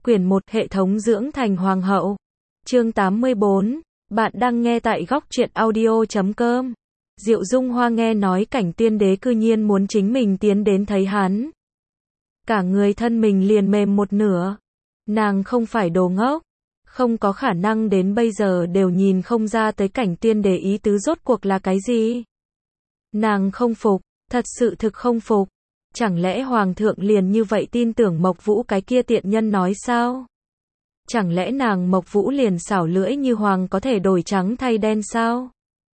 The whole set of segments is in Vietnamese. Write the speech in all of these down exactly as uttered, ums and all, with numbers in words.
Quyển một Hệ thống dưỡng thành hoàng hậu. Chương tám mươi bốn. Bạn đang nghe tại góc truyện audio chấm com. Diệu Dung Hoa nghe nói cảnh tiên đế cư nhiên muốn chính mình tiến đến thấy hắn. Cả người thân mình liền mềm một nửa. Nàng không phải đồ ngốc. Không có khả năng đến bây giờ đều nhìn không ra tới cảnh tiên đế ý tứ rốt cuộc là cái gì. Nàng không phục, thật sự thực không phục. Chẳng lẽ hoàng thượng liền như vậy tin tưởng Mộc Vũ cái kia tiện nhân nói sao? Chẳng lẽ nàng Mộc Vũ liền xảo lưỡi như hoàng có thể đổi trắng thay đen sao?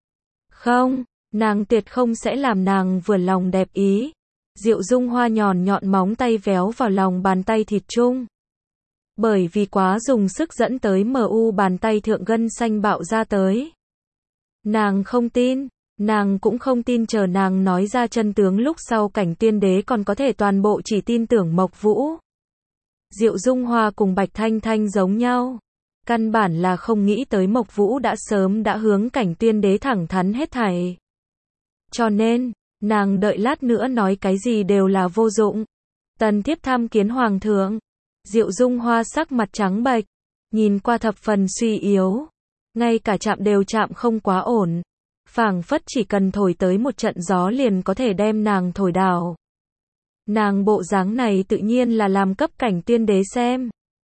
Không, nàng tuyệt không sẽ làm nàng vừa lòng đẹp ý. Diệu Dung Hoa nhọn nhọn móng tay véo vào lòng bàn tay thịt chung. Bởi vì quá dùng sức dẫn tới mờ u bàn tay thượng gân xanh bạo ra tới. Nàng không tin. Nàng cũng không tin chờ nàng nói ra chân tướng lúc sau cảnh tiên đế còn có thể toàn bộ chỉ tin tưởng Mộc Vũ. Diệu Dung Hoa cùng Bạch Thanh Thanh giống nhau. Căn bản là không nghĩ tới Mộc Vũ đã sớm đã hướng cảnh tiên đế thẳng thắn hết thảy. Cho nên, nàng đợi lát nữa nói cái gì đều là vô dụng. Tần thiếp tham kiến hoàng thượng. Diệu Dung Hoa sắc mặt trắng bệch, nhìn qua thập phần suy yếu. Ngay cả chạm đều chạm không quá ổn. Phảng phất chỉ cần thổi tới một trận gió liền có thể đem nàng thổi đảo. Nàng bộ dáng này tự nhiên là làm cấp cảnh tiên đế xem.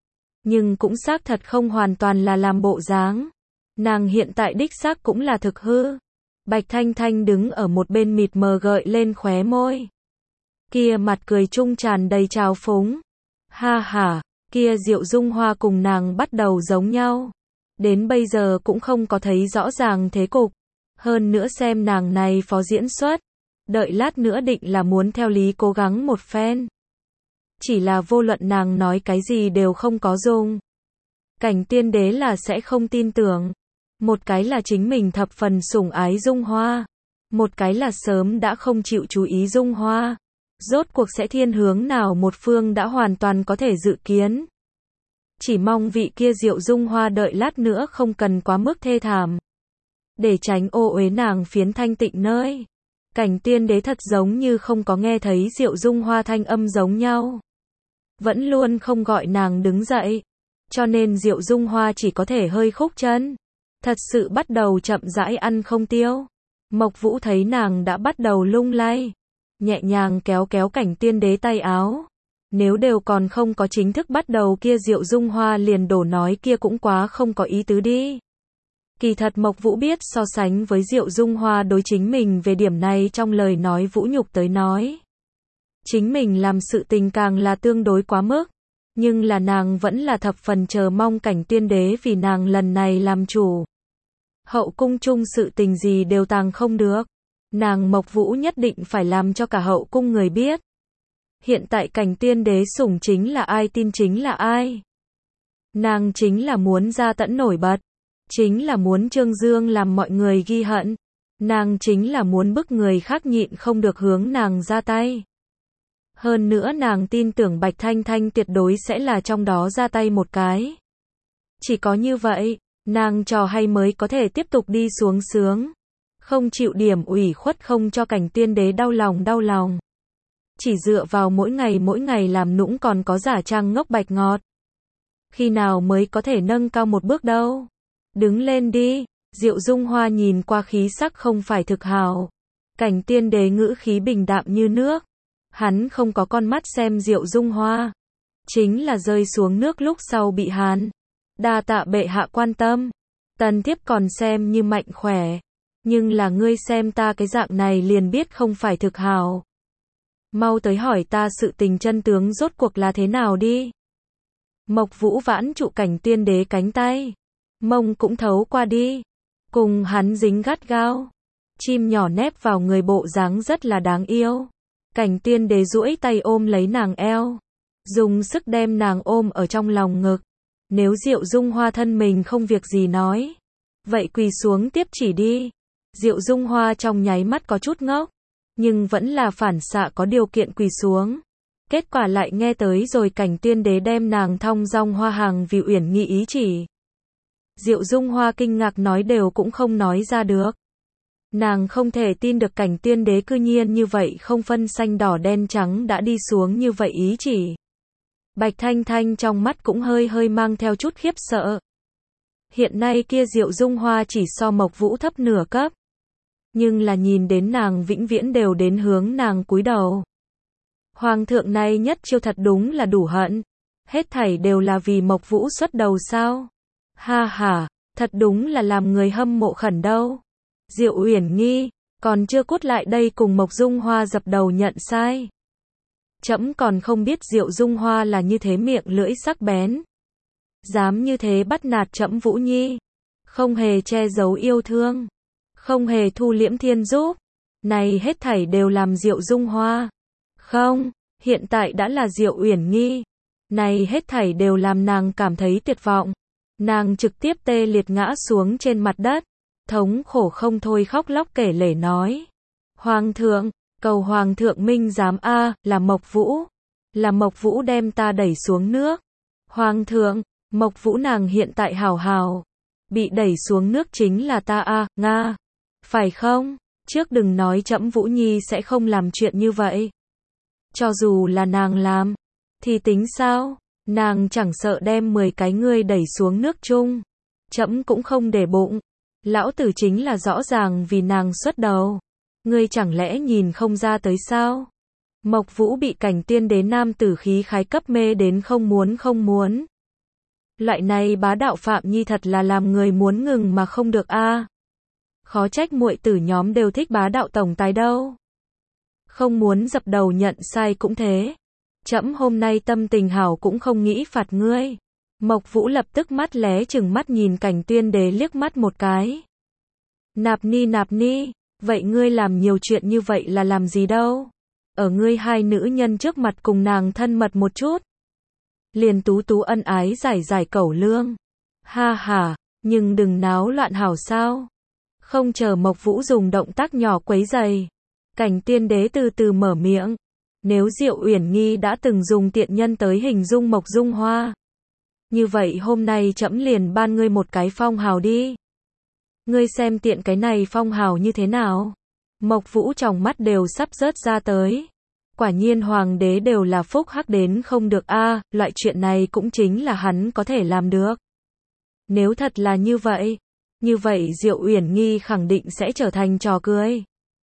Nhưng cũng xác thật không hoàn toàn là làm bộ dáng. Nàng hiện tại đích xác cũng là thực hư. Bạch Thanh Thanh đứng ở một bên mịt mờ gợi lên khóe môi. Kia mặt cười trung tràn đầy trào phúng. Ha ha, kia Diệu Dung Hoa cùng nàng bắt đầu giống nhau. Đến bây giờ cũng không có thấy rõ ràng thế cục. Hơn nữa xem nàng này phó diễn xuất, đợi lát nữa định là muốn theo lý cố gắng một phen. Chỉ là vô luận nàng nói cái gì đều không có dùng. Cảnh tiên đế là sẽ không tin tưởng. Một cái là chính mình thập phần sủng ái Dung Hoa. Một cái là sớm đã không chịu chú ý Dung Hoa. Rốt cuộc sẽ thiên hướng nào một phương đã hoàn toàn có thể dự kiến. Chỉ mong vị kia Diệu Dung Hoa đợi lát nữa không cần quá mức thê thảm. Để tránh ô uế nàng phiến thanh tịnh nơi. Cảnh tiên đế thật giống như không có nghe thấy Diệu Dung Hoa thanh âm giống nhau. Vẫn luôn không gọi nàng đứng dậy. Cho nên Diệu Dung Hoa chỉ có thể hơi khúc chân. Thật sự bắt đầu chậm rãi ăn không tiêu. Mộc Vũ thấy nàng đã bắt đầu lung lay. Nhẹ nhàng kéo kéo cảnh tiên đế tay áo. Nếu đều còn không có chính thức bắt đầu kia Diệu Dung Hoa liền đổ nói kia cũng quá không có ý tứ đi. Kỳ thật Mộc Vũ biết so sánh với Diệu Dung Hoa đối chính mình về điểm này trong lời nói vũ nhục tới nói. Chính mình làm sự tình càng là tương đối quá mức. Nhưng là nàng vẫn là thập phần chờ mong cảnh tiên đế vì nàng lần này làm chủ. Hậu cung chung sự tình gì đều tàng không được. Nàng Mộc Vũ nhất định phải làm cho cả hậu cung người biết. Hiện tại cảnh tiên đế sủng chính là ai tin chính là ai. Nàng chính là muốn ra tẫn nổi bật. Chính là muốn trương dương làm mọi người ghi hận. Nàng chính là muốn bức người khác nhịn không được hướng nàng ra tay. Hơn nữa nàng tin tưởng Bạch Thanh Thanh tuyệt đối sẽ là trong đó ra tay một cái. Chỉ có như vậy, nàng trò hay mới có thể tiếp tục đi xuống sướng. Không chịu điểm ủy khuất không cho cảnh tiên đế đau lòng đau lòng. Chỉ dựa vào mỗi ngày mỗi ngày làm nũng còn có giả trang ngốc bạch ngọt. Khi nào mới có thể nâng cao một bước đâu. Đứng lên đi. Diệu Dung Hoa nhìn qua khí sắc không phải thực hào. Cảnh tiên đế ngữ khí bình đạm như nước. Hắn không có con mắt xem Diệu Dung Hoa. Chính là rơi xuống nước lúc sau bị hàn. Đa tạ bệ hạ quan tâm. Tần thiếp còn xem như mạnh khỏe. Nhưng là ngươi xem ta cái dạng này liền biết không phải thực hào. Mau tới hỏi ta sự tình chân tướng rốt cuộc là thế nào đi. Mộc Vũ vãn trụ cảnh tiên đế cánh tay. Mông cũng thấu qua đi. Cùng hắn dính gắt gao. Chim nhỏ nép vào người bộ dáng rất là đáng yêu. Cảnh tiên đế duỗi tay ôm lấy nàng eo. Dùng sức đem nàng ôm ở trong lòng ngực. Nếu Diệu Dung Hoa thân mình không việc gì nói. Vậy quỳ xuống tiếp chỉ đi. Diệu Dung Hoa trong nháy mắt có chút ngốc. Nhưng vẫn là phản xạ có điều kiện quỳ xuống. Kết quả lại nghe tới rồi cảnh tiên đế đem nàng thong dong hoa hàng vì uyển nghi ý chỉ. Diệu Dung Hoa kinh ngạc nói đều cũng không nói ra được. Nàng không thể tin được cảnh tiên đế cư nhiên như vậy không phân xanh đỏ đen trắng đã đi xuống như vậy ý chỉ. Bạch Thanh Thanh trong mắt cũng hơi hơi mang theo chút khiếp sợ. Hiện nay kia Diệu Dung Hoa chỉ so Mộc Vũ thấp nửa cấp. Nhưng là nhìn đến nàng vĩnh viễn đều đến hướng nàng cúi đầu. Hoàng thượng này nhất chiêu thật đúng là đủ hận. Hết thảy đều là vì Mộc Vũ xuất đầu sao? Ha ha, thật đúng là làm người hâm mộ khẩn đâu. Diệu Uyển Nghi, còn chưa cút lại đây cùng Mộc Dung Hoa dập đầu nhận sai. Trẫm còn không biết Diệu Dung Hoa là như thế miệng lưỡi sắc bén. Dám như thế bắt nạt trẫm Vũ Nhi. Không hề che giấu yêu thương. Không hề thu liễm thiên giúp. Này hết thảy đều làm Diệu Dung Hoa. Không, hiện tại đã là Diệu Uyển Nghi. Này hết thảy đều làm nàng cảm thấy tuyệt vọng. Nàng trực tiếp tê liệt ngã xuống trên mặt đất. Thống khổ không thôi khóc lóc kể lể nói. Hoàng thượng, cầu Hoàng thượng minh giám a, là Mộc Vũ. Là Mộc Vũ đem ta đẩy xuống nước. Hoàng thượng, Mộc Vũ nàng hiện tại hảo hảo. Bị đẩy xuống nước chính là ta a, Nga. Phải không? Trước đừng nói trẫm Vũ Nhi sẽ không làm chuyện như vậy. Cho dù là nàng làm, thì tính sao? Nàng chẳng sợ đem mười cái ngươi đẩy xuống nước chung. Trẫm cũng không để bụng. Lão tử chính là rõ ràng vì nàng xuất đầu. Ngươi chẳng lẽ nhìn không ra tới sao? Mộc Vũ bị cảnh tiên đế nam tử khí khái cấp mê đến không muốn không muốn. Loại này bá đạo Phạm Nhi thật là làm người muốn ngừng mà không được a. À. Khó trách muội tử nhóm đều thích bá đạo tổng tài đâu. Không muốn dập đầu nhận sai cũng thế. Trẫm hôm nay tâm tình hảo cũng không nghĩ phạt ngươi. Mộc Vũ lập tức mắt lé chừng mắt nhìn cảnh tiên đế liếc mắt một cái. Nạp Ni nạp Ni, vậy ngươi làm nhiều chuyện như vậy là làm gì đâu? Ở ngươi hai nữ nhân trước mặt cùng nàng thân mật một chút. Liền tú tú ân ái giải giải cẩu lương. Ha ha, nhưng đừng náo loạn hảo sao? Không chờ Mộc Vũ dùng động tác nhỏ quấy giày. Cảnh tiên đế từ từ mở miệng. Nếu Diệu Uyển Nghi đã từng dùng tiện nhân tới hình dung Mộc Dung Hoa. Như vậy hôm nay trẫm liền ban ngươi một cái phong hào đi. Ngươi xem tiện cái này phong hào như thế nào? Mộc Vũ trong mắt đều sắp rớt ra tới. Quả nhiên hoàng đế đều là phúc hắc đến không được a, à, loại chuyện này cũng chính là hắn có thể làm được. Nếu thật là như vậy, như vậy Diệu Uyển Nghi khẳng định sẽ trở thành trò cười.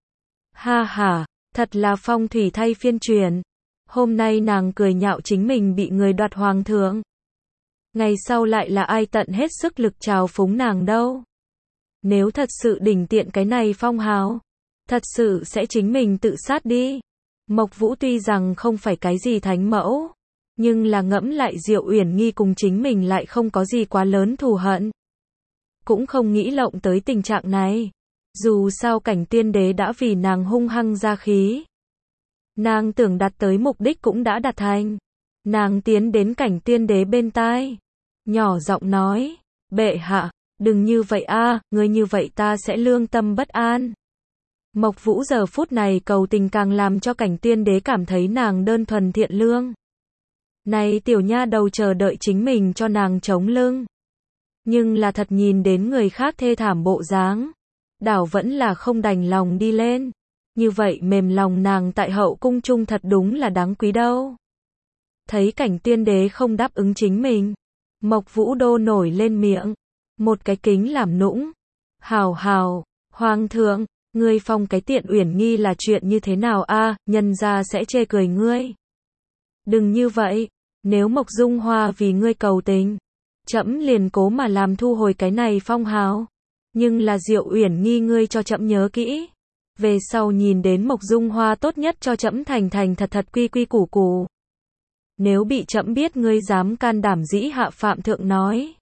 Ha ha, thật là phong thủy thay phiên truyền. Hôm nay nàng cười nhạo chính mình bị người đoạt hoàng thượng. Ngày sau lại là ai tận hết sức lực trào phúng nàng đâu. Nếu thật sự đỉnh tiện cái này phong hào, thật sự sẽ chính mình tự sát đi. Mộc Vũ tuy rằng không phải cái gì thánh mẫu, nhưng là ngẫm lại Diệu Uyển Nghi cùng chính mình lại không có gì quá lớn thù hận. Cũng không nghĩ lộng tới tình trạng này. Dù sao cảnh tiên đế đã vì nàng hung hăng ra khí. Nàng tưởng đạt tới mục đích cũng đã đạt thành. Nàng tiến đến cảnh tiên đế bên tai. Nhỏ giọng nói, bệ hạ, đừng như vậy a, à, người như vậy ta sẽ lương tâm bất an. Mộc Vũ giờ phút này cầu tình càng làm cho cảnh tiên đế cảm thấy nàng đơn thuần thiện lương. Này tiểu nha đầu chờ đợi chính mình cho nàng chống lưng. Nhưng là thật nhìn đến người khác thê thảm bộ dáng. Đảo vẫn là không đành lòng đi lên. Như vậy mềm lòng nàng tại hậu cung chung thật đúng là đáng quý đâu. Thấy cảnh tiên đế không đáp ứng chính mình. Mộc Vũ đô nổi lên miệng. Một cái kính làm nũng. Hào hào, hoàng thượng, ngươi phong cái tiện Uyển Nghi là chuyện như thế nào a, à, nhân gia sẽ chê cười ngươi. Đừng như vậy, nếu Mộc Dung Hoa vì ngươi cầu tình, trẫm liền cố mà làm thu hồi cái này phong hào. Nhưng là Diệu Uyển Nghi ngươi cho trẫm nhớ kỹ. Về sau nhìn đến Mộc Dung Hoa tốt nhất cho trẫm thành thành thật thật quy quy củ củ. Nếu bị trẫm biết ngươi dám can đảm dĩ hạ phạm thượng nói.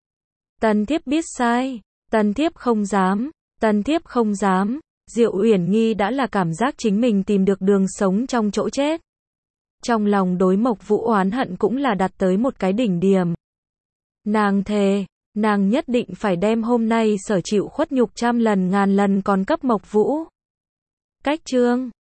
Tần thiếp biết sai, tần thiếp không dám, tần thiếp không dám. Diệu Uyển Nghi đã là cảm giác chính mình tìm được đường sống trong chỗ chết. Trong lòng đối Mộc Vũ oán hận cũng là đặt tới một cái đỉnh điểm. Nàng thề, nàng nhất định phải đem hôm nay sở chịu khuất nhục trăm lần ngàn lần còn cấp Mộc Vũ. Cách chương